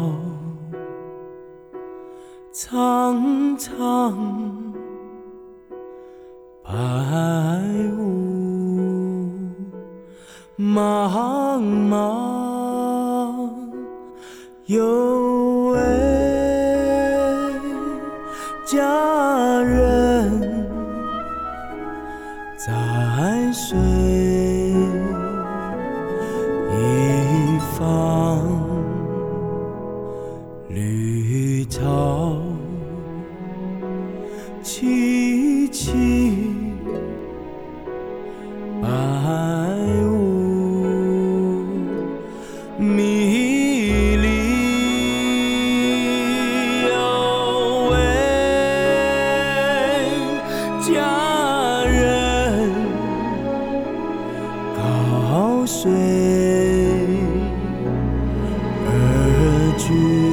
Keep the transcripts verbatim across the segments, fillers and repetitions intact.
苍苍白雾，茫茫有位佳人在水一方，绿草萋萋，白雾迷离，有位佳人高水而居。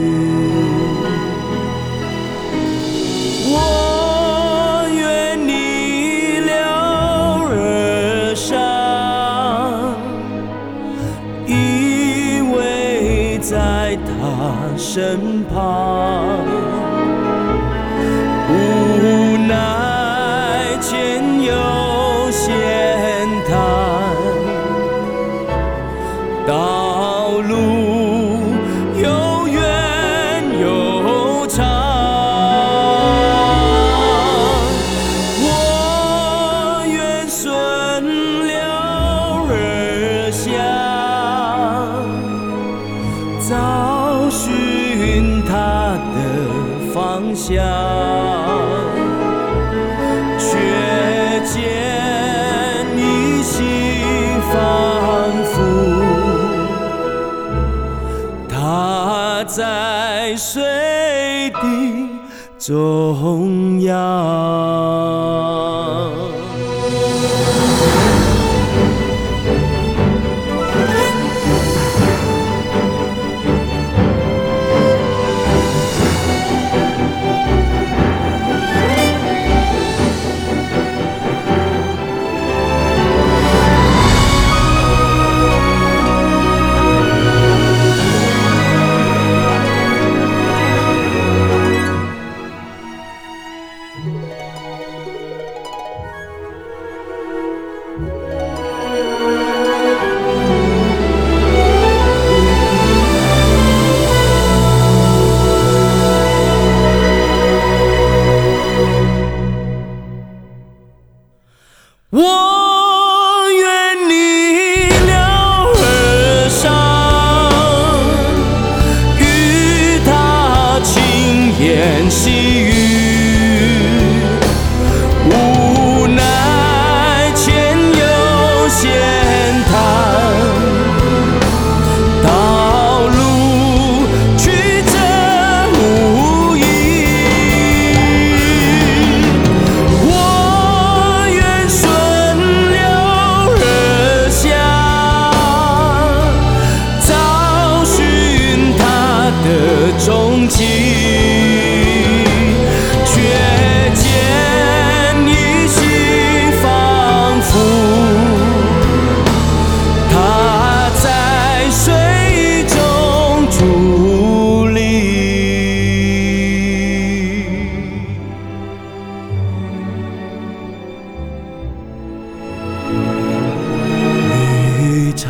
我愿你了而上，依偎在他身旁，无奈前有险滩，道路又远又长，我愿顺流而下，找寻他的方向，却见你心仿佛他在水的中央。我愿你了而上，与他轻言细语，无奈前有险滩，道路曲折无依。我愿顺流而下，找寻他的踪迹，却见你心仿佛他在水中伫立。绿草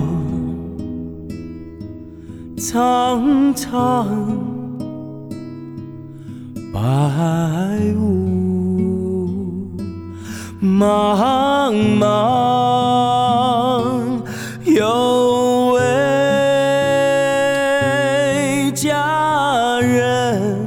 苍苍白雾，茫茫有位佳人